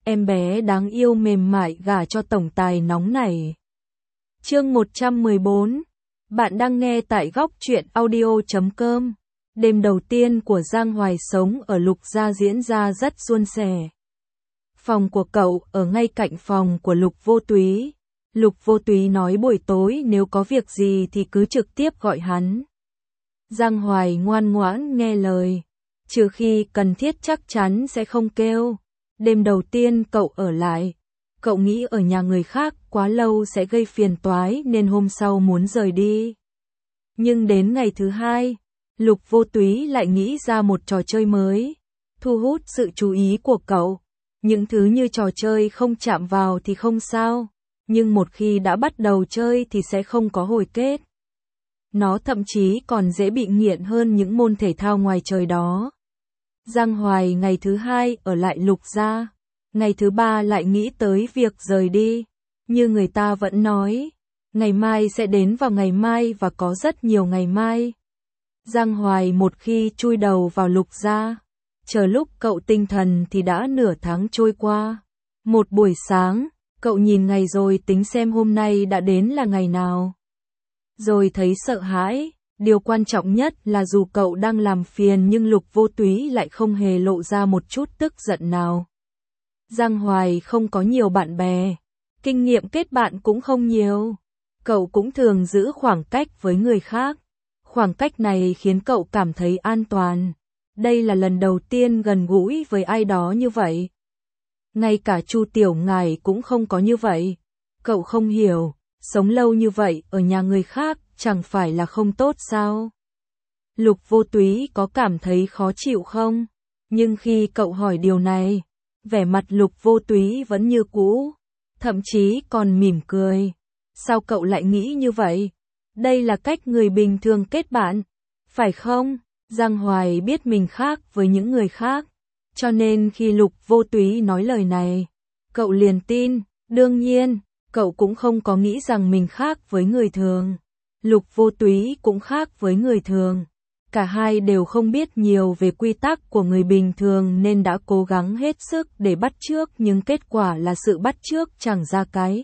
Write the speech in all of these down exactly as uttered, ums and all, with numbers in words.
em bé đáng yêu mềm mại gả cho tổng tài nóng nảy. Chương một trăm mười bốn. Bạn đang nghe tại góc truyện audio chấm com. Đêm đầu tiên của Giang Hoài sống ở Lục Gia diễn ra rất suôn sẻ. Phòng của cậu ở ngay cạnh phòng của Lục Vô Túy. Lục Vô Túy nói buổi tối nếu có việc gì thì cứ trực tiếp gọi hắn. Giang Hoài ngoan ngoãn nghe lời, trừ khi cần thiết chắc chắn sẽ không kêu. Đêm đầu tiên cậu ở lại, cậu nghĩ ở nhà người khác quá lâu sẽ gây phiền toái nên hôm sau muốn rời đi. Nhưng đến ngày thứ hai, Lục Vô Túy lại nghĩ ra một trò chơi mới, thu hút sự chú ý của cậu. Những thứ như trò chơi không chạm vào thì không sao, nhưng một khi đã bắt đầu chơi thì sẽ không có hồi kết. Nó thậm chí còn dễ bị nghiện hơn những môn thể thao ngoài trời đó. Giang Hoài ngày thứ hai ở lại Lục Gia, ngày thứ ba lại nghĩ tới việc rời đi. Như người ta vẫn nói, ngày mai sẽ đến vào ngày mai và có rất nhiều ngày mai. Giang Hoài một khi chui đầu vào Lục Gia, chờ lúc cậu tinh thần thì đã nửa tháng trôi qua. Một buổi sáng, cậu nhìn ngày rồi tính xem hôm nay đã đến là ngày nào. Rồi thấy sợ hãi, điều quan trọng nhất là dù cậu đang làm phiền nhưng Lục Vô Túy lại không hề lộ ra một chút tức giận nào. Giang Hoài không có nhiều bạn bè, kinh nghiệm kết bạn cũng không nhiều. Cậu cũng thường giữ khoảng cách với người khác. Khoảng cách này khiến cậu cảm thấy an toàn. Đây là lần đầu tiên gần gũi với ai đó như vậy. Ngay cả Chu Tiểu Ngải cũng không có như vậy. Cậu không hiểu, sống lâu như vậy ở nhà người khác chẳng phải là không tốt sao? Lục Vô Túy có cảm thấy khó chịu không? Nhưng khi cậu hỏi điều này, vẻ mặt Lục Vô Túy vẫn như cũ, thậm chí còn mỉm cười. Sao cậu lại nghĩ như vậy? Đây là cách người bình thường kết bạn, phải không? Giang Hoài biết mình khác với những người khác, cho nên khi Lục Vô Túy nói lời này, cậu liền tin. Đương nhiên, cậu cũng không có nghĩ rằng mình khác với người thường. Lục Vô Túy cũng khác với người thường. Cả hai đều không biết nhiều về quy tắc của người bình thường nên đã cố gắng hết sức để bắt chước, nhưng kết quả là sự bắt chước chẳng ra cái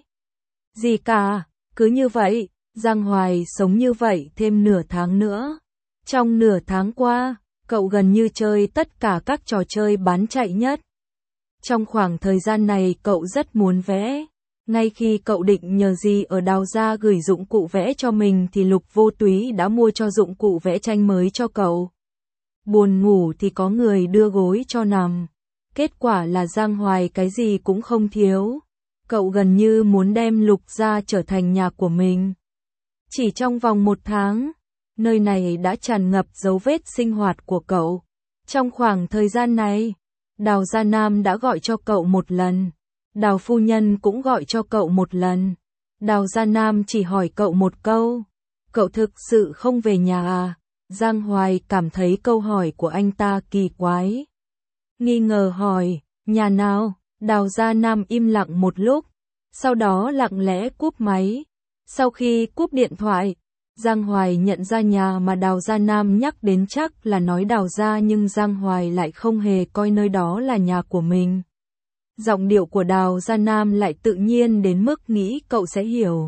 gì cả. Cứ như vậy, Giang Hoài sống như vậy thêm nửa tháng nữa. Trong nửa tháng qua, cậu gần như chơi tất cả các trò chơi bán chạy nhất. Trong khoảng thời gian này cậu rất muốn vẽ. Ngay khi cậu định nhờ gì ở Đào Gia gửi dụng cụ vẽ cho mình thì Lục Vô Túy đã mua cho dụng cụ vẽ tranh mới cho cậu. Buồn ngủ thì có người đưa gối cho nằm. Kết quả là Giang Hoài cái gì cũng không thiếu. Cậu gần như muốn đem Lục Gia trở thành nhà của mình. Chỉ trong vòng một tháng, nơi này đã tràn ngập dấu vết sinh hoạt của cậu. Trong khoảng thời gian này, Đào Gia Nam đã gọi cho cậu một lần. Đào phu nhân cũng gọi cho cậu một lần. Đào Gia Nam chỉ hỏi cậu một câu. Cậu thực sự không về nhà à? Giang Hoài cảm thấy câu hỏi của anh ta kỳ quái. Nghi ngờ hỏi, nhà nào? Đào Gia Nam im lặng một lúc, sau đó lặng lẽ cúp máy. Sau khi cúp điện thoại, Giang Hoài nhận ra nhà mà Đào Gia Nam nhắc đến chắc là nói Đào Gia, nhưng Giang Hoài lại không hề coi nơi đó là nhà của mình. Giọng điệu của Đào Gia Nam lại tự nhiên đến mức nghĩ cậu sẽ hiểu.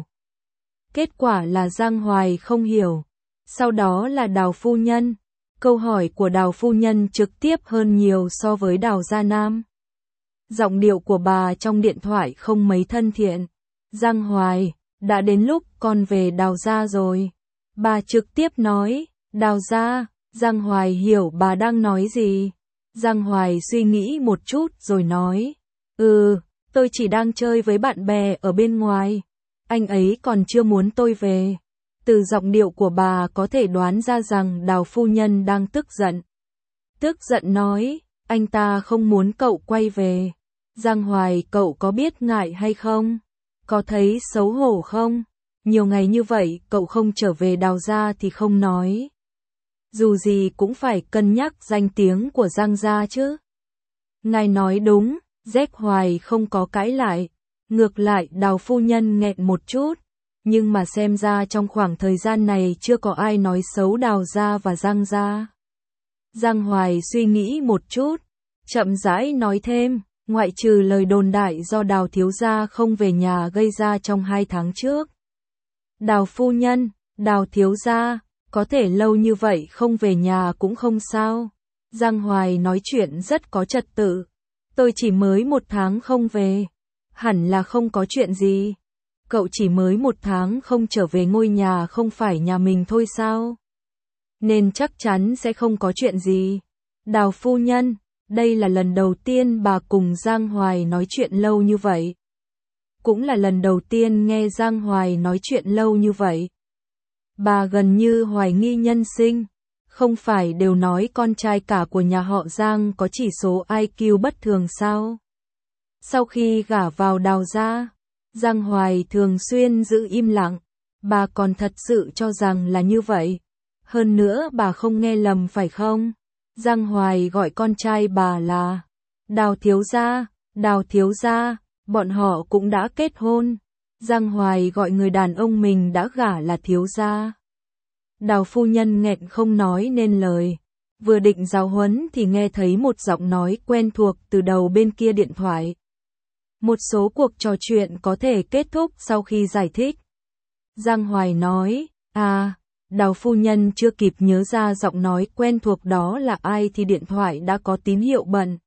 Kết quả là Giang Hoài không hiểu. Sau đó là Đào phu nhân. Câu hỏi của Đào phu nhân trực tiếp hơn nhiều so với Đào Gia Nam. Giọng điệu của bà trong điện thoại không mấy thân thiện. Giang Hoài, đã đến lúc con về Đào Gia rồi. Bà trực tiếp nói, Đào Gia. Giang Hoài hiểu bà đang nói gì. Giang Hoài suy nghĩ một chút rồi nói, ừ, tôi chỉ đang chơi với bạn bè ở bên ngoài. Anh ấy còn chưa muốn tôi về. Từ giọng điệu của bà có thể đoán ra rằng Đào phu nhân đang tức giận. Tức giận nói, anh ta không muốn cậu quay về. Giang Hoài, cậu có biết ngại hay không? Có thấy xấu hổ không? Nhiều ngày như vậy cậu không trở về Đào Gia thì không nói. Dù gì cũng phải cân nhắc danh tiếng của Giang Gia chứ. Ngài nói đúng. Giang Hoài không có cãi lại. Ngược lại Đào phu nhân nghẹn một chút. Nhưng mà xem ra trong khoảng thời gian này chưa có ai nói xấu Đào Gia và Giang Gia. Giang Hoài suy nghĩ một chút, chậm rãi nói thêm, Ngoại trừ lời đồn đại do Đào thiếu gia không về nhà gây ra trong hai tháng trước. Đào phu nhân, Đào thiếu gia, có thể lâu như vậy không về nhà cũng không sao. Giang Hoài nói chuyện rất có trật tự. Tôi chỉ mới một tháng không về. Hẳn là không có chuyện gì. Cậu chỉ mới một tháng không trở về ngôi nhà không phải nhà mình thôi sao? Nên chắc chắn sẽ không có chuyện gì. Đào phu nhân, đây là lần đầu tiên bà cùng Giang Hoài nói chuyện lâu như vậy. Cũng là lần đầu tiên nghe Giang Hoài nói chuyện lâu như vậy. Bà gần như hoài nghi nhân sinh. Không phải đều nói con trai cả của nhà họ Giang có chỉ số i kiu bất thường sao? Sau khi gả vào Đào gia, Giang Hoài thường xuyên giữ im lặng. Bà còn thật sự cho rằng là như vậy. Hơn nữa bà không nghe lầm phải không? Giang Hoài gọi con trai bà là Đào thiếu gia, Đào thiếu gia, bọn họ cũng đã kết hôn. Giang Hoài gọi người đàn ông mình đã gả là thiếu gia. Đào phu nhân nghẹn không nói nên lời. Vừa định giáo huấn thì nghe thấy một giọng nói quen thuộc từ đầu bên kia điện thoại. Một số cuộc trò chuyện có thể kết thúc sau khi giải thích. Giang Hoài nói, à, Đào phu nhân chưa kịp nhớ ra giọng nói quen thuộc đó là ai thì điện thoại đã có tín hiệu bận.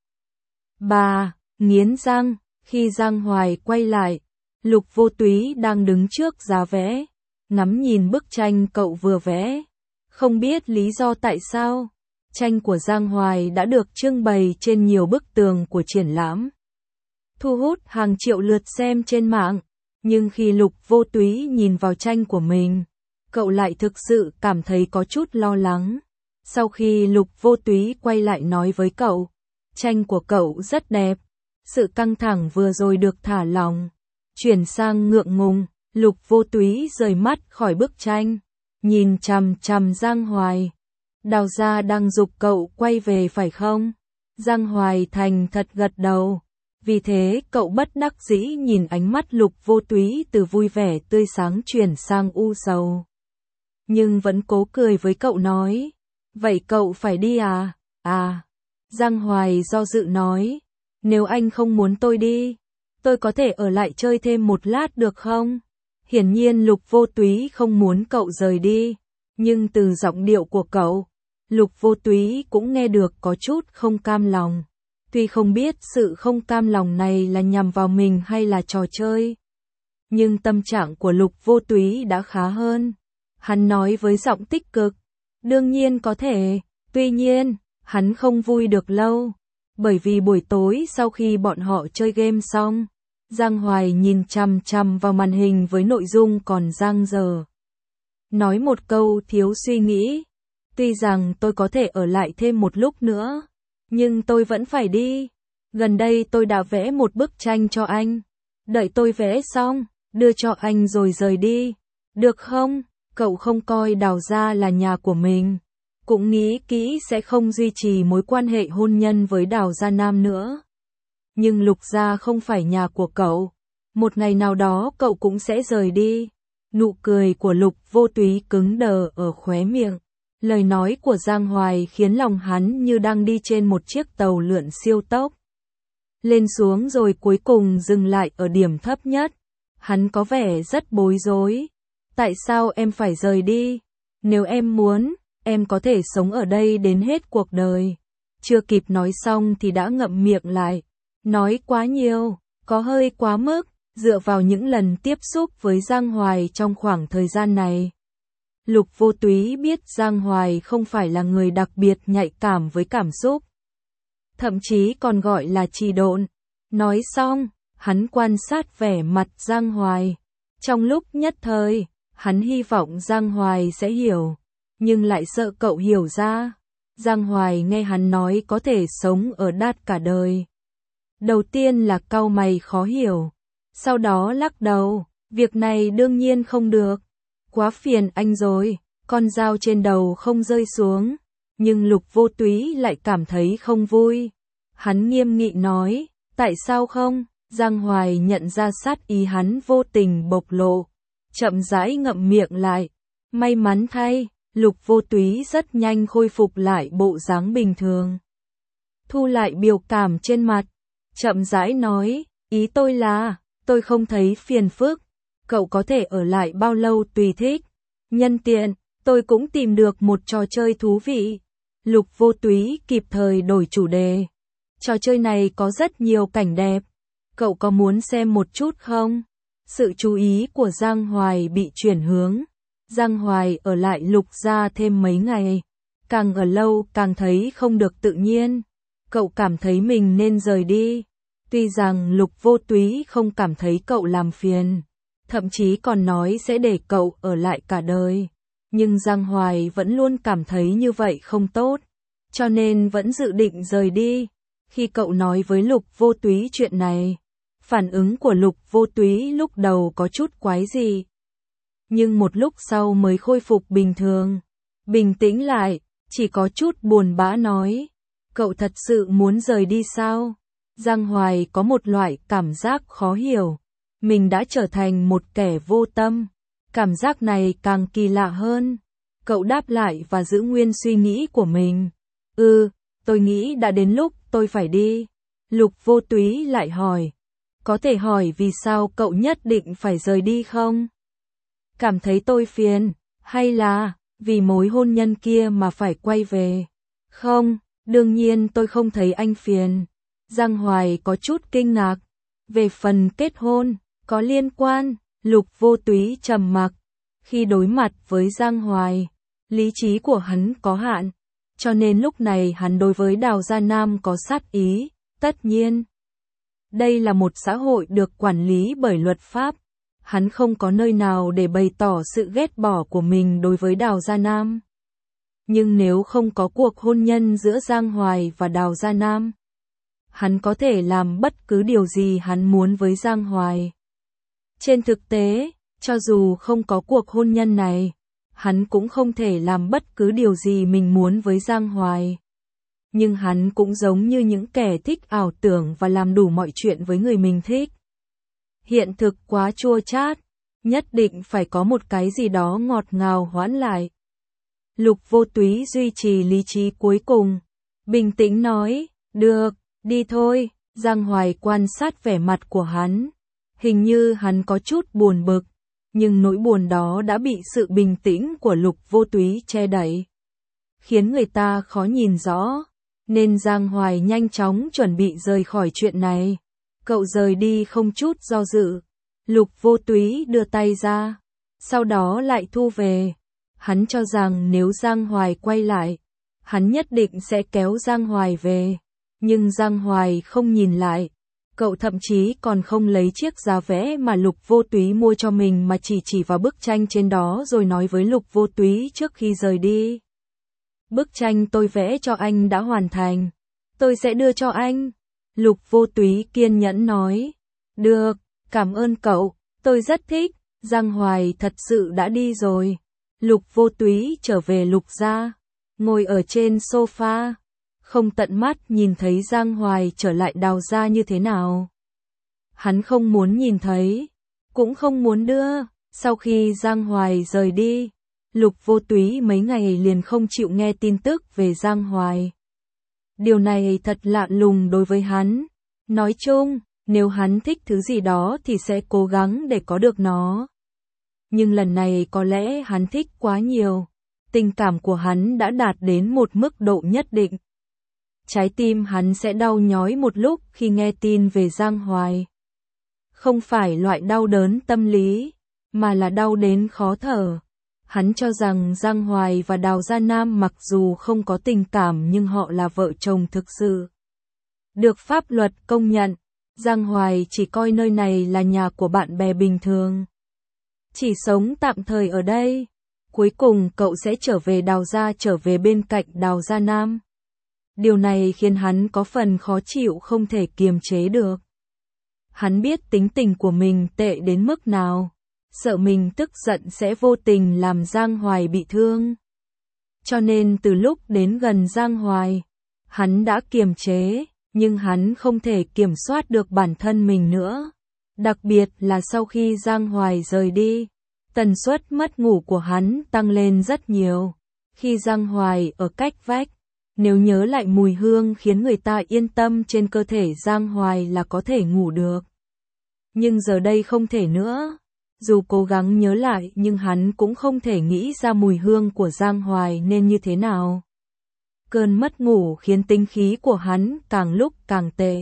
Bà, nghiến răng, khi Giang Hoài quay lại, Lục Vô Túy đang đứng trước giá vẽ, ngắm nhìn bức tranh cậu vừa vẽ. Không biết lý do tại sao, tranh của Giang Hoài đã được trưng bày trên nhiều bức tường của triển lãm, thu hút hàng triệu lượt xem trên mạng. Nhưng khi Lục Vô Túy nhìn vào tranh của mình, cậu lại thực sự cảm thấy có chút lo lắng. Sau khi Lục Vô Túy quay lại nói với cậu, tranh của cậu rất đẹp. Sự căng thẳng vừa rồi được thả lỏng, chuyển sang ngượng ngùng. Lục Vô Túy rời mắt khỏi bức tranh, nhìn chằm chằm Giang Hoài. Đào gia đang giục cậu quay về phải không? Giang Hoài thành thật gật đầu. Vì thế cậu bất đắc dĩ nhìn ánh mắt Lục Vô Túy từ vui vẻ tươi sáng chuyển sang u sầu. Nhưng vẫn cố cười với cậu nói, vậy cậu phải đi à? À, Giang Hoài do dự nói, nếu anh không muốn tôi đi, tôi có thể ở lại chơi thêm một lát được không? Hiển nhiên Lục Vô Túy không muốn cậu rời đi, nhưng từ giọng điệu của cậu, Lục Vô Túy cũng nghe được có chút không cam lòng. Tuy không biết sự không cam lòng này là nhằm vào mình hay là trò chơi, nhưng tâm trạng của Lục Vô Túy đã khá hơn. Hắn nói với giọng tích cực, đương nhiên có thể, tuy nhiên, hắn không vui được lâu, bởi vì buổi tối sau khi bọn họ chơi game xong, Giang Hoài nhìn chằm chằm vào màn hình với nội dung còn dang dở. Nói một câu thiếu suy nghĩ, tuy rằng tôi có thể ở lại thêm một lúc nữa, nhưng tôi vẫn phải đi. Gần đây tôi đã vẽ một bức tranh cho anh, đợi tôi vẽ xong, đưa cho anh rồi rời đi, được không? Cậu không coi Đào gia là nhà của mình, cũng nghĩ kỹ sẽ không duy trì mối quan hệ hôn nhân với Đào gia Nam nữa. Nhưng Lục gia không phải nhà của cậu, một ngày nào đó cậu cũng sẽ rời đi. Nụ cười của Lục Vô Túy cứng đờ ở khóe miệng. Lời nói của Giang Hoài khiến lòng hắn như đang đi trên một chiếc tàu lượn siêu tốc. Lên xuống rồi cuối cùng dừng lại ở điểm thấp nhất. Hắn có vẻ rất bối rối. Tại sao em phải rời đi? Nếu em muốn, em có thể sống ở đây đến hết cuộc đời. Chưa kịp nói xong thì đã ngậm miệng lại. Nói quá nhiều, có hơi quá mức, dựa vào những lần tiếp xúc với Giang Hoài trong khoảng thời gian này. Lục Vô Túy biết Giang Hoài không phải là người đặc biệt nhạy cảm với cảm xúc. Thậm chí còn gọi là trì độn. Nói xong, hắn quan sát vẻ mặt Giang Hoài. Trong lúc nhất thời, hắn hy vọng Giang Hoài sẽ hiểu, nhưng lại sợ cậu hiểu ra. Giang Hoài nghe hắn nói có thể sống ở Đát cả đời. Đầu tiên là cau mày khó hiểu, sau đó lắc đầu, việc này đương nhiên không được. Quá phiền anh rồi, con dao trên đầu không rơi xuống, nhưng Lục Vô Túy lại cảm thấy không vui. Hắn nghiêm nghị nói, tại sao không? Giang Hoài nhận ra sát ý hắn vô tình bộc lộ, chậm rãi ngậm miệng lại. May mắn thay, Lục Vô Túy rất nhanh khôi phục lại bộ dáng bình thường. Thu lại biểu cảm trên mặt, chậm rãi nói, ý tôi là, tôi không thấy phiền phức, cậu có thể ở lại bao lâu tùy thích. Nhân tiện, tôi cũng tìm được một trò chơi thú vị. Lục Vô Túy kịp thời đổi chủ đề. Trò chơi này có rất nhiều cảnh đẹp. Cậu có muốn xem một chút không? Sự chú ý của Giang Hoài bị chuyển hướng. Giang Hoài ở lại Lục gia thêm mấy ngày. Càng ở lâu càng thấy không được tự nhiên. Cậu cảm thấy mình nên rời đi. Tuy rằng Lục Vô Túy không cảm thấy cậu làm phiền, thậm chí còn nói sẽ để cậu ở lại cả đời. Nhưng Giang Hoài vẫn luôn cảm thấy như vậy không tốt, cho nên vẫn dự định rời đi. Khi cậu nói với Lục Vô Túy chuyện này, phản ứng của Lục Vô Túy lúc đầu có chút quái dị, nhưng một lúc sau mới khôi phục bình thường, bình tĩnh lại, chỉ có chút buồn bã nói, cậu thật sự muốn rời đi sao? Giang Hoài có một loại cảm giác khó hiểu, mình đã trở thành một kẻ vô tâm, cảm giác này càng kỳ lạ hơn. Cậu đáp lại và giữ nguyên suy nghĩ của mình, ừ, tôi nghĩ đã đến lúc tôi phải đi. Lục Vô Túy lại hỏi, có thể hỏi vì sao cậu nhất định phải rời đi không? Cảm thấy tôi phiền, hay là vì mối hôn nhân kia mà phải quay về? Không, đương nhiên tôi không thấy anh phiền. Giang Hoài có chút kinh ngạc. Về phần kết hôn, có liên quan, Lục Vô Túy trầm mặc. Khi đối mặt với Giang Hoài, lý trí của hắn có hạn, cho nên lúc này hắn đối với Đào Gia Nam có sát ý, tất nhiên. Đây là một xã hội được quản lý bởi luật pháp. Hắn không có nơi nào để bày tỏ sự ghét bỏ của mình đối với Đào Gia Nam. Nhưng nếu không có cuộc hôn nhân giữa Giang Hoài và Đào Gia Nam, hắn có thể làm bất cứ điều gì hắn muốn với Giang Hoài. Trên thực tế, cho dù không có cuộc hôn nhân này, hắn cũng không thể làm bất cứ điều gì mình muốn với Giang Hoài. Nhưng hắn cũng giống như những kẻ thích ảo tưởng và làm đủ mọi chuyện với người mình thích. Hiện thực quá chua chát, nhất định phải có một cái gì đó ngọt ngào hoãn lại. Lục Vô Túy duy trì lý trí cuối cùng, bình tĩnh nói, được, đi thôi. Giang Hoài quan sát vẻ mặt của hắn, hình như hắn có chút buồn bực, nhưng nỗi buồn đó đã bị sự bình tĩnh của Lục Vô Túy che đậy, khiến người ta khó nhìn rõ, nên Giang Hoài nhanh chóng chuẩn bị rời khỏi chuyện này. Cậu rời đi không chút do dự. Lục Vô Túy đưa tay ra, sau đó lại thu về. Hắn cho rằng nếu Giang Hoài quay lại, hắn nhất định sẽ kéo Giang Hoài về. Nhưng Giang Hoài không nhìn lại. Cậu thậm chí còn không lấy chiếc giá vẽ mà Lục Vô Túy mua cho mình mà chỉ chỉ vào bức tranh trên đó rồi nói với Lục Vô Túy trước khi rời đi. Bức tranh tôi vẽ cho anh đã hoàn thành. Tôi sẽ đưa cho anh. Lục Vô Túy kiên nhẫn nói. Được, cảm ơn cậu, tôi rất thích. Giang Hoài thật sự đã đi rồi. Lục Vô Túy trở về Lục gia, ngồi ở trên sofa, không tận mắt nhìn thấy Giang Hoài trở lại Đào gia như thế nào. Hắn không muốn nhìn thấy, cũng không muốn đưa. Sau khi Giang Hoài rời đi, Lục Vô Túy mấy ngày liền không chịu nghe tin tức về Giang Hoài. Điều này thật lạ lùng đối với hắn. Nói chung, nếu hắn thích thứ gì đó thì sẽ cố gắng để có được nó. Nhưng lần này có lẽ hắn thích quá nhiều. Tình cảm của hắn đã đạt đến một mức độ nhất định. Trái tim hắn sẽ đau nhói một lúc khi nghe tin về Giang Hoài. Không phải loại đau đớn tâm lý, mà là đau đến khó thở. Hắn cho rằng Giang Hoài và Đào Gia Nam mặc dù không có tình cảm nhưng họ là vợ chồng thực sự. Được pháp luật công nhận, Giang Hoài chỉ coi nơi này là nhà của bạn bè bình thường. Chỉ sống tạm thời ở đây. Cuối cùng cậu sẽ trở về Đào Gia, trở về bên cạnh Đào Gia Nam. Điều này khiến hắn có phần khó chịu không thể kiềm chế được. Hắn biết tính tình của mình tệ đến mức nào. Sợ mình tức giận sẽ vô tình làm Giang Hoài bị thương. Cho nên từ lúc đến gần Giang Hoài, hắn đã kiềm chế, nhưng hắn không thể kiểm soát được bản thân mình nữa. Đặc biệt là sau khi Giang Hoài rời đi, tần suất mất ngủ của hắn tăng lên rất nhiều. Khi Giang Hoài ở cách vách, Nếu nhớ lại mùi hương khiến người ta yên tâm trên cơ thể Giang Hoài là có thể ngủ được. Nhưng giờ đây không thể nữa. Dù cố gắng nhớ lại nhưng hắn cũng không thể nghĩ ra mùi hương của Giang Hoài nên như thế nào. Cơn mất ngủ khiến tính khí của hắn càng lúc càng tệ.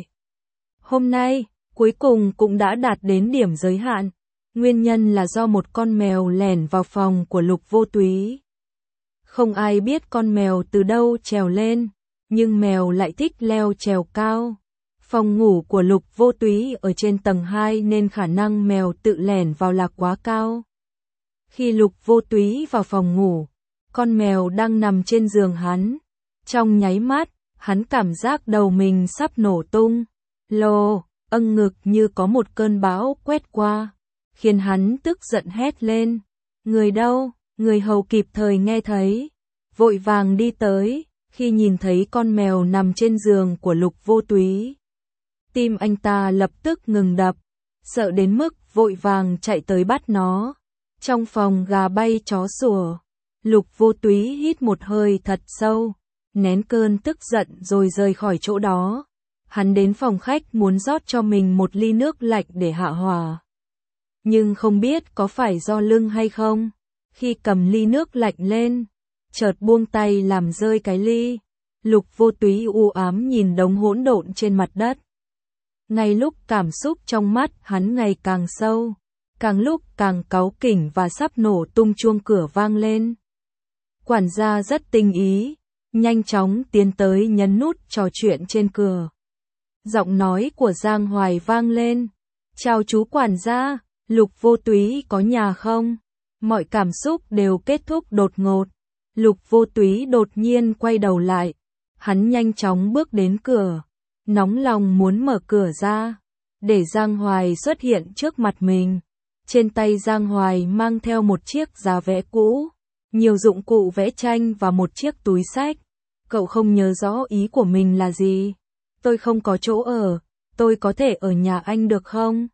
Hôm nay, cuối cùng cũng đã đạt đến điểm giới hạn. Nguyên nhân là do một con mèo lẻn vào phòng của Lục Vô Túy. Không ai biết con mèo từ đâu trèo lên, nhưng mèo lại thích leo trèo cao. Phòng ngủ của Lục Vô Túy ở trên tầng hai nên khả năng mèo tự lẻn vào là quá cao. Khi Lục Vô Túy vào phòng ngủ, con mèo đang nằm trên giường hắn. Trong nháy mắt, hắn cảm giác đầu mình sắp nổ tung. Lô, âng ngực như có một cơn bão quét qua, khiến hắn tức giận hét lên. Người đâu? Người hầu kịp thời nghe thấy, vội vàng đi tới, khi nhìn thấy con mèo nằm trên giường của Lục Vô Túy. Tim anh ta lập tức ngừng đập, sợ đến mức vội vàng chạy tới bắt nó. Trong phòng gà bay chó sủa, Lục Vô Túy hít một hơi thật sâu, nén cơn tức giận rồi rời khỏi chỗ đó. Hắn đến phòng khách muốn rót cho mình một ly nước lạnh để hạ hỏa. Nhưng không biết có phải do lưng hay không, khi cầm ly nước lạnh lên, chợt buông tay làm rơi cái ly. Lục Vô Túy u ám nhìn đống hỗn độn trên mặt đất. Ngay lúc cảm xúc trong mắt hắn ngày càng sâu, càng lúc càng cáu kỉnh và sắp nổ tung chuông cửa vang lên. Quản gia rất tinh ý, nhanh chóng tiến tới nhấn nút trò chuyện trên cửa. Giọng nói của Giang Hoài vang lên. Chào chú quản gia, Lục Vô Túy có nhà không? Mọi cảm xúc đều kết thúc đột ngột. Lục Vô Túy đột nhiên quay đầu lại. Hắn nhanh chóng bước đến cửa, nóng lòng muốn mở cửa ra, để Giang Hoài xuất hiện trước mặt mình. Trên tay Giang Hoài mang theo một chiếc giá vẽ cũ, nhiều dụng cụ vẽ tranh và một chiếc túi xách. Cậu không nhớ rõ ý của mình là gì? Tôi không có chỗ ở, tôi có thể ở nhà anh được không?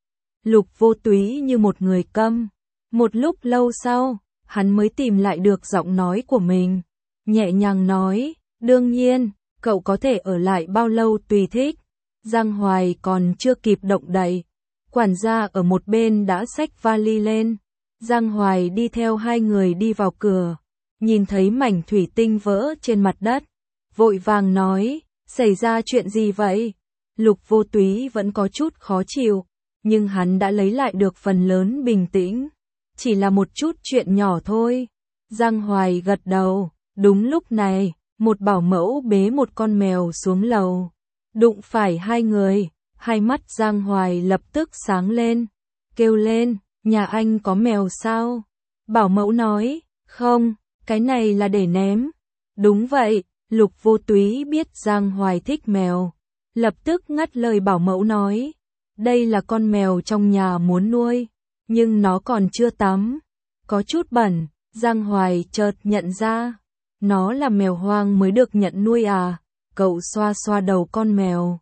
Lục Vô Túy như một người câm. Một lúc lâu sau, hắn mới tìm lại được giọng nói của mình. Nhẹ nhàng nói, đương nhiên, cậu có thể ở lại bao lâu tùy thích. Giang Hoài còn chưa kịp động đậy. Quản gia ở một bên đã xách vali lên. Giang Hoài đi theo hai người đi vào cửa. Nhìn thấy mảnh thủy tinh vỡ trên mặt đất. Vội vàng nói, xảy ra chuyện gì vậy? Lục Vô Túy vẫn có chút khó chịu. Nhưng hắn đã lấy lại được phần lớn bình tĩnh. Chỉ là một chút chuyện nhỏ thôi. Giang Hoài gật đầu. Đúng lúc này, một bảo mẫu bế một con mèo xuống lầu. Đụng phải hai người, hai mắt Giang Hoài lập tức sáng lên. Kêu lên, nhà anh có mèo sao? Bảo mẫu nói, không, cái này là để ném. Đúng vậy, Lục Vô Túy biết Giang Hoài thích mèo. Lập tức ngắt lời bảo mẫu nói. Đây là con mèo trong nhà muốn nuôi, nhưng nó còn chưa tắm. Có chút bẩn, Giang Hoài chợt nhận ra. Nó là mèo hoang mới được nhận nuôi à? Cậu xoa xoa đầu con mèo.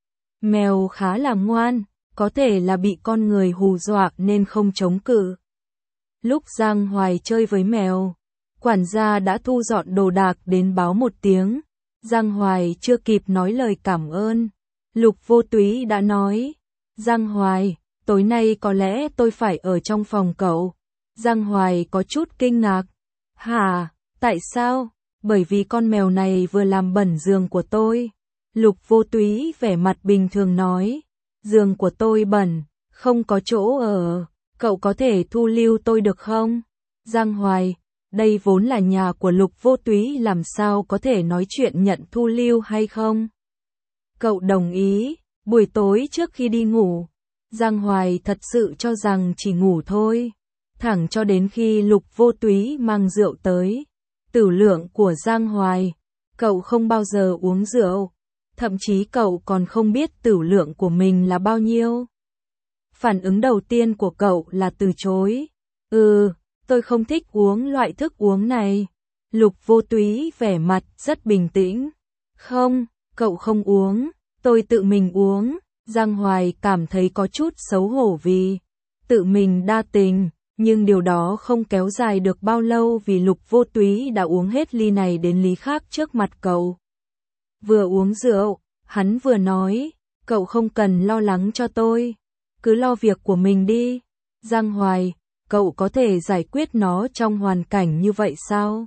Mèo khá là ngoan, có thể là bị con người hù dọa nên không chống cự. Lúc Giang Hoài chơi với mèo, quản gia đã thu dọn đồ đạc đến báo một tiếng. Giang Hoài chưa kịp nói lời cảm ơn. Lục Vô Túy đã nói, Giang Hoài, tối nay có lẽ tôi phải ở trong phòng cậu. Giang Hoài có chút kinh ngạc. Hả, tại sao? Bởi vì con mèo này vừa làm bẩn giường của tôi. Lục Vô Túy vẻ mặt bình thường nói, giường của tôi bẩn, không có chỗ ở, cậu có thể thu lưu tôi được không? Giang Hoài, đây vốn là nhà của Lục Vô Túy, làm sao có thể nói chuyện nhận thu lưu hay không? Cậu đồng ý. Buổi tối trước khi đi ngủ, Giang Hoài thật sự cho rằng chỉ ngủ thôi. Thẳng cho đến khi Lục Vô Túy mang rượu tới. Tử lượng của Giang Hoài, cậu không bao giờ uống rượu. Thậm chí cậu còn không biết tử lượng của mình là bao nhiêu. Phản ứng đầu tiên của cậu là từ chối. Ừ, tôi không thích uống loại thức uống này. Lục Vô Túy vẻ mặt rất bình tĩnh. Không, cậu không uống. Tôi tự mình uống. Giang Hoài cảm thấy có chút xấu hổ vì tự mình đa tình, Nhưng điều đó không kéo dài được bao lâu vì Lục Vô Túy đã uống hết ly này đến ly khác trước mặt cậu. Vừa uống rượu, hắn vừa nói, cậu không cần lo lắng cho tôi, cứ lo việc của mình đi. Giang Hoài, cậu có thể giải quyết nó trong hoàn cảnh như vậy sao?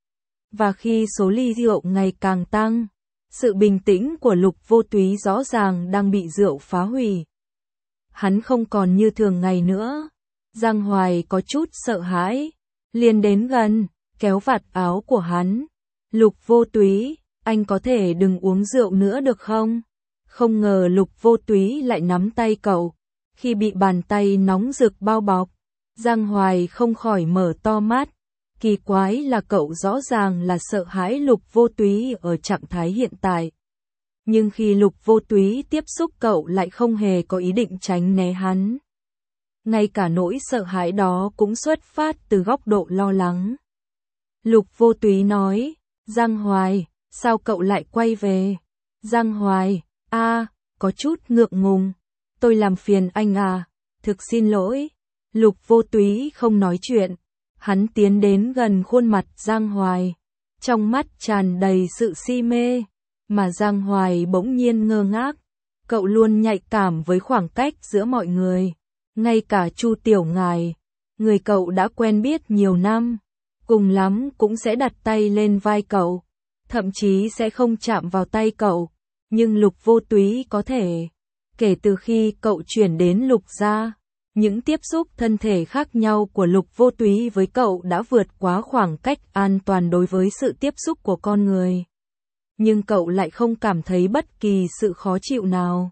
Và khi số ly rượu ngày càng tăng, sự bình tĩnh của Lục Vô Túy rõ ràng đang bị rượu phá hủy. Hắn không còn như thường ngày nữa. Giang Hoài có chút sợ hãi, liền đến gần, kéo vạt áo của hắn. Lục Vô Túy, anh có thể đừng uống rượu nữa được không? Không ngờ Lục Vô Túy lại nắm tay cậu. Khi bị bàn tay nóng rực bao bọc, Giang Hoài không khỏi mở to mắt. Kỳ quái là cậu rõ ràng là sợ hãi Lục Vô Túy ở trạng thái hiện tại. Nhưng khi Lục Vô Túy tiếp xúc cậu lại không hề có ý định tránh né hắn. Ngay cả nỗi sợ hãi đó cũng xuất phát từ góc độ lo lắng. Lục Vô Túy nói, Giang Hoài, sao cậu lại quay về? Giang Hoài, a, à, có chút ngượng ngùng. Tôi làm phiền anh à, thực xin lỗi. Lục Vô Túy không nói chuyện. Hắn tiến đến gần khuôn mặt Giang Hoài. Trong mắt tràn đầy sự si mê. Mà Giang Hoài bỗng nhiên ngơ ngác. Cậu luôn nhạy cảm với khoảng cách giữa mọi người. Ngay cả Chu Tiểu Ngài, người cậu đã quen biết nhiều năm, cùng lắm cũng sẽ đặt tay lên vai cậu, thậm chí sẽ không chạm vào tay cậu, nhưng Lục Vô Túy có thể. Kể từ khi cậu chuyển đến Lục gia, những tiếp xúc thân thể khác nhau của Lục Vô Túy với cậu đã vượt quá khoảng cách an toàn đối với sự tiếp xúc của con người. Nhưng cậu lại không cảm thấy bất kỳ sự khó chịu nào.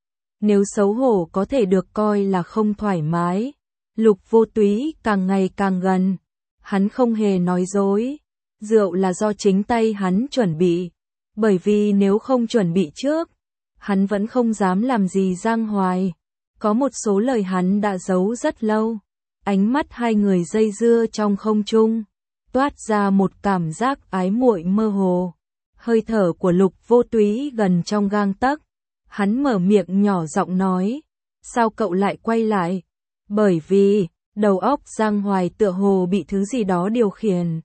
Nếu xấu hổ có thể được coi là không thoải mái, Lục Vô Túy càng ngày càng gần. Hắn không hề nói dối. Rượu là do chính tay hắn chuẩn bị. Bởi vì nếu không chuẩn bị trước, hắn vẫn không dám làm gì Giang Hoài. Có một số lời hắn đã giấu rất lâu. Ánh mắt hai người dây dưa trong không trung, toát ra một cảm giác ái muội mơ hồ. Hơi thở của Lục Vô Túy gần trong gang tấc. Hắn mở miệng nhỏ giọng nói, sao cậu lại quay lại? Bởi vì, đầu óc Giang Hoài tựa hồ bị thứ gì đó điều khiển.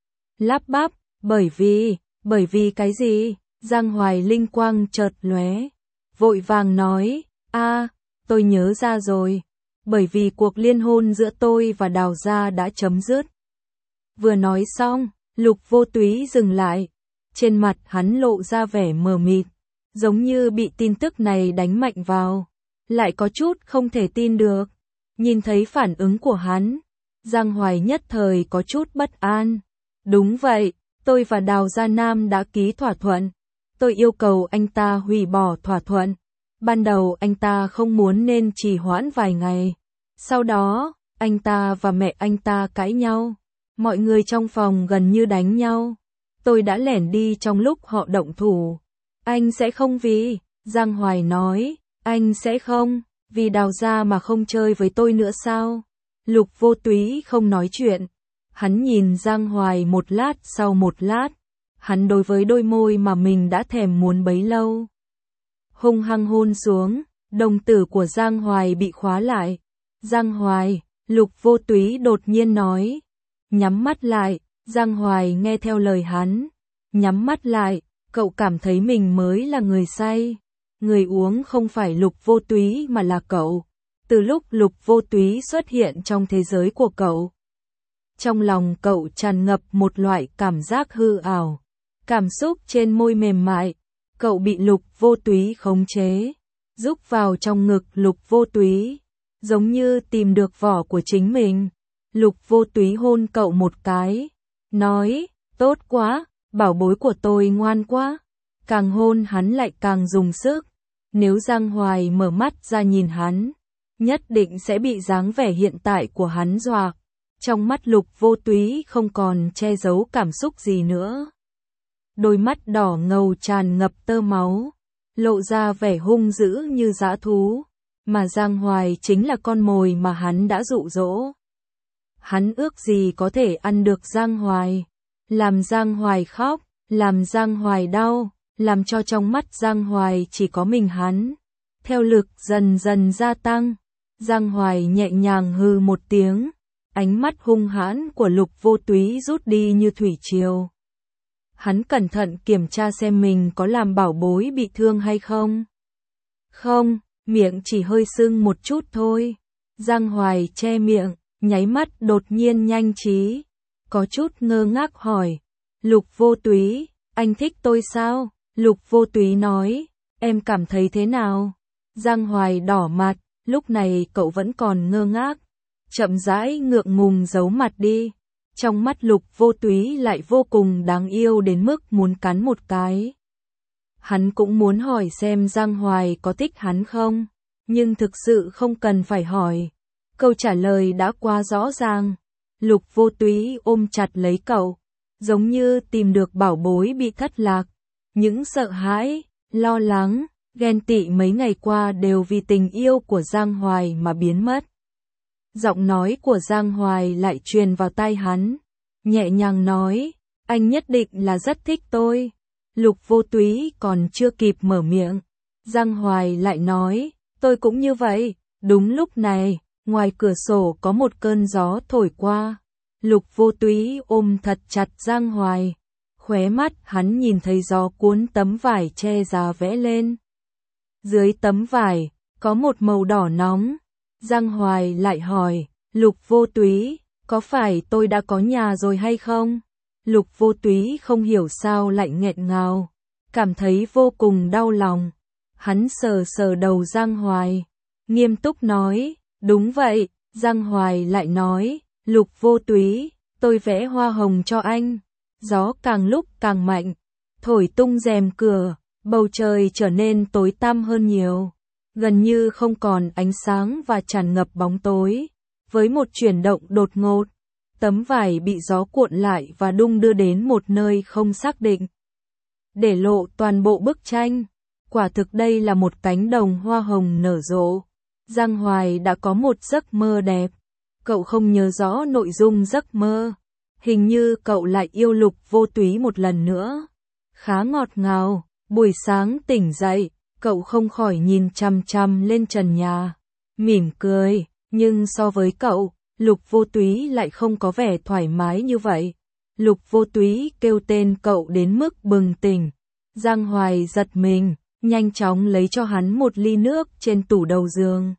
Lắp bắp, bởi vì, bởi vì cái gì? Giang Hoài linh quang chợt lóe, vội vàng nói, a, tôi nhớ ra rồi, bởi vì cuộc liên hôn giữa tôi và Đào gia đã chấm dứt. Vừa nói xong, Lục Vô Túy dừng lại, trên mặt hắn lộ ra vẻ mờ mịt. Giống như bị tin tức này đánh mạnh vào, lại có chút không thể tin được. Nhìn thấy phản ứng của hắn, Giang Hoài nhất thời có chút bất an. Đúng vậy, tôi và Đào Gia Nam đã ký thỏa thuận. Tôi yêu cầu anh ta hủy bỏ thỏa thuận. Ban đầu anh ta không muốn nên trì hoãn vài ngày. Sau đó, anh ta và mẹ anh ta cãi nhau. Mọi người trong phòng gần như đánh nhau. Tôi đã lẻn đi trong lúc họ động thủ. Anh sẽ không vì, Giang Hoài nói, anh sẽ không, vì Đào gia mà không chơi với tôi nữa sao? Lục Vô Túy không nói chuyện. Hắn nhìn Giang Hoài một lát sau một lát. Hắn đối với đôi môi mà mình đã thèm muốn bấy lâu. Hung hăng hôn xuống, đồng tử của Giang Hoài bị khóa lại. Giang Hoài, Lục Vô Túy đột nhiên nói. Nhắm mắt lại, Giang Hoài nghe theo lời hắn. Nhắm mắt lại. Cậu cảm thấy mình mới là người say. Người uống không phải Lục Vô Túy mà là cậu. Từ lúc Lục Vô Túy xuất hiện trong thế giới của cậu, trong lòng cậu tràn ngập một loại cảm giác hư ảo. Cảm xúc trên môi mềm mại. Cậu bị Lục Vô Túy khống chế, rúc vào trong ngực Lục Vô Túy, giống như tìm được vỏ của chính mình. Lục Vô Túy hôn cậu một cái, nói, tốt quá. Bảo bối của tôi ngoan quá. Càng hôn hắn lại càng dùng sức. Nếu Giang Hoài mở mắt ra nhìn hắn, nhất định sẽ bị dáng vẻ hiện tại của hắn dọa. Trong mắt Lục Vô Túy không còn che giấu cảm xúc gì nữa. Đôi mắt đỏ ngầu tràn ngập tơ máu, lộ ra vẻ hung dữ như dã thú. Mà Giang Hoài chính là con mồi mà hắn đã dụ dỗ. Hắn ước gì có thể ăn được Giang Hoài. Làm Giang Hoài khóc, làm Giang Hoài đau, làm cho trong mắt Giang Hoài chỉ có mình hắn. Theo lực dần dần gia tăng, Giang Hoài nhẹ nhàng hừ một tiếng, Ánh mắt hung hãn của Lục Vô Túy rút đi như thủy triều. Hắn cẩn thận kiểm tra xem mình có làm bảo bối bị thương hay không. Không, miệng chỉ hơi sưng một chút thôi. Giang Hoài che miệng, nháy mắt đột nhiên nhanh trí. Có chút ngơ ngác hỏi. Lục Vô Túy, anh thích tôi sao? Lục Vô Túy nói, em cảm thấy thế nào? Giang Hoài đỏ mặt, lúc này cậu vẫn còn ngơ ngác. Chậm rãi ngượng ngùng giấu mặt đi. Trong mắt Lục Vô Túy lại vô cùng đáng yêu đến mức muốn cắn một cái. Hắn cũng muốn hỏi xem Giang Hoài có thích hắn không, nhưng thực sự không cần phải hỏi. Câu trả lời đã quá rõ ràng. Lục Vô Túy ôm chặt lấy cậu, giống như tìm được bảo bối bị thất lạc. Những sợ hãi, lo lắng, ghen tị mấy ngày qua đều vì tình yêu của Giang Hoài mà biến mất. Giọng nói của Giang Hoài lại truyền vào tai hắn, nhẹ nhàng nói, anh nhất định là rất thích tôi. Lục Vô Túy còn chưa kịp mở miệng, Giang Hoài lại nói, tôi cũng như vậy. Đúng lúc này, ngoài cửa sổ có một cơn gió thổi qua. Lục Vô Túy ôm thật chặt Giang Hoài, khóe mắt hắn nhìn thấy gió cuốn tấm vải che ra vẽ lên. Dưới tấm vải, có một màu đỏ nóng. Giang Hoài lại hỏi, Lục Vô Túy, có phải tôi đã có nhà rồi hay không? Lục Vô Túy không hiểu sao lại nghẹn ngào, cảm thấy vô cùng đau lòng. Hắn sờ sờ đầu Giang Hoài, nghiêm túc nói, đúng vậy. Giang Hoài lại nói, Lục Vô Túy, tôi vẽ hoa hồng cho anh. Gió càng lúc càng mạnh, thổi tung rèm cửa, bầu trời trở nên tối tăm hơn nhiều. Gần như không còn ánh sáng và tràn ngập bóng tối. Với một chuyển động đột ngột, tấm vải bị gió cuộn lại và đung đưa đến một nơi không xác định, để lộ toàn bộ bức tranh. Quả thực đây là một cánh đồng hoa hồng nở rộ. Giang Hoài đã có một giấc mơ đẹp. Cậu không nhớ rõ nội dung giấc mơ. Hình như cậu lại yêu Lục Vô Túy một lần nữa. Khá ngọt ngào. Buổi sáng tỉnh dậy, cậu không khỏi nhìn chằm chằm lên trần nhà, mỉm cười. Nhưng so với cậu, Lục Vô Túy lại không có vẻ thoải mái như vậy. Lục Vô Túy kêu tên cậu đến mức bừng tỉnh. Giang Hoài giật mình, nhanh chóng lấy cho hắn một ly nước trên tủ đầu giường.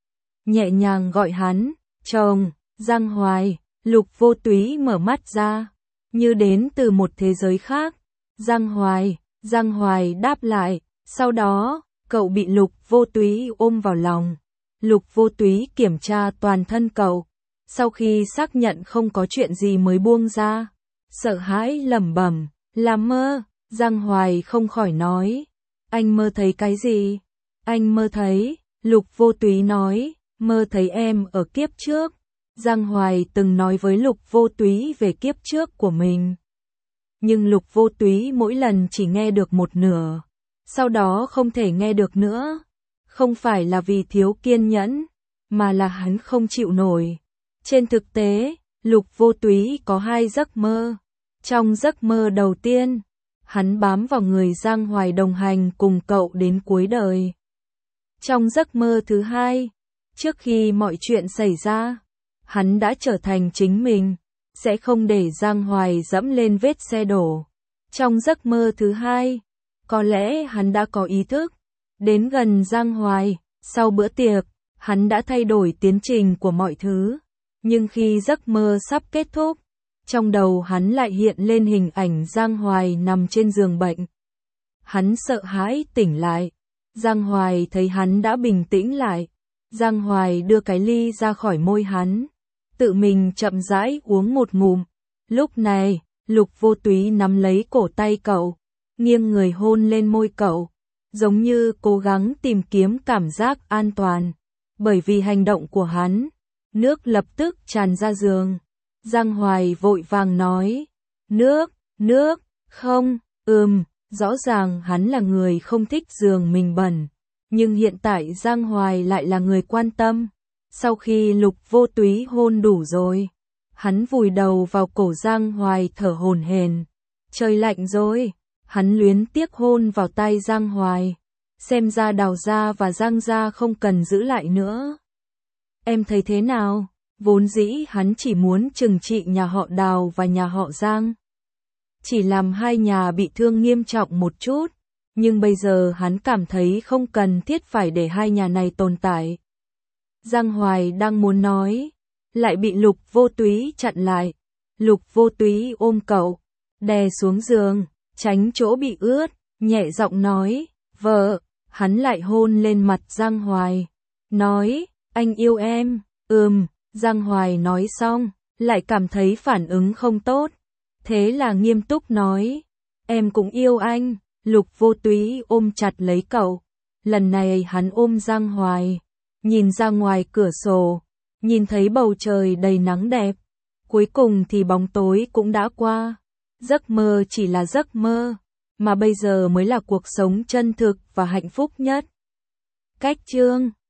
Nhẹ nhàng gọi hắn, chồng. Giang Hoài. Lục Vô Túy mở mắt ra, như đến từ một thế giới khác. Giang Hoài. Giang Hoài đáp lại, sau đó, cậu bị Lục Vô Túy ôm vào lòng. Lục Vô Túy kiểm tra toàn thân cậu, sau khi xác nhận không có chuyện gì mới buông ra. Sợ hãi lẩm bẩm, là mơ. Giang Hoài không khỏi nói, anh mơ thấy cái gì? Anh mơ thấy, Lục Vô Túy nói, mơ thấy em ở kiếp trước. Giang Hoài từng nói với Lục Vô Túy về kiếp trước của mình. Nhưng Lục Vô Túy mỗi lần chỉ nghe được một nửa, sau đó không thể nghe được nữa. Không phải là vì thiếu kiên nhẫn, mà là hắn không chịu nổi. Trên thực tế, Lục Vô Túy có hai giấc mơ. Trong giấc mơ đầu tiên, hắn bám vào người Giang Hoài đồng hành cùng cậu đến cuối đời. Trong giấc mơ thứ hai, trước khi mọi chuyện xảy ra, hắn đã trở thành chính mình, sẽ không để Giang Hoài dẫm lên vết xe đổ. Trong giấc mơ thứ hai, có lẽ hắn đã có ý thức, đến gần Giang Hoài. Sau bữa tiệc, hắn đã thay đổi tiến trình của mọi thứ. Nhưng khi giấc mơ sắp kết thúc, trong đầu hắn lại hiện lên hình ảnh Giang Hoài nằm trên giường bệnh. Hắn sợ hãi tỉnh lại. Giang Hoài thấy hắn đã bình tĩnh lại. Giang Hoài đưa cái ly ra khỏi môi hắn, tự mình chậm rãi uống một ngụm. Lúc này, Lục Vô Túy nắm lấy cổ tay cậu, nghiêng người hôn lên môi cậu, giống như cố gắng tìm kiếm cảm giác an toàn. Bởi vì hành động của hắn, nước lập tức tràn ra giường. Giang Hoài vội vàng nói, nước, nước, không, ừm, rõ ràng hắn là người không thích giường mình bẩn. Nhưng hiện tại Giang Hoài lại là người quan tâm. Sau khi Lục Vô Túy hôn đủ rồi, hắn vùi đầu vào cổ Giang Hoài thở hổn hển. Trời lạnh rồi. Hắn luyến tiếc hôn vào tay Giang Hoài. Xem ra Đào gia và Giang gia không cần giữ lại nữa. Em thấy thế nào? Vốn dĩ hắn chỉ muốn trừng trị nhà họ Đào và nhà họ Giang. Chỉ làm hai nhà bị thương nghiêm trọng một chút, nhưng bây giờ hắn cảm thấy không cần thiết phải để hai nhà này tồn tại. Giang Hoài đang muốn nói, lại bị Lục Vô Túy chặn lại. Lục Vô Túy ôm cậu, đè xuống giường, tránh chỗ bị ướt, nhẹ giọng nói, vợ, hắn lại hôn lên mặt Giang Hoài, nói, anh yêu em, ừm, Giang Hoài nói xong, lại cảm thấy phản ứng không tốt, thế là nghiêm túc nói, em cũng yêu anh. Lục Vô Túy ôm chặt lấy cậu, lần này hắn ôm Giang Hoài, nhìn ra ngoài cửa sổ, nhìn thấy bầu trời đầy nắng đẹp, cuối cùng thì bóng tối cũng đã qua, giấc mơ chỉ là giấc mơ, mà bây giờ mới là cuộc sống chân thực và hạnh phúc nhất. Cách chương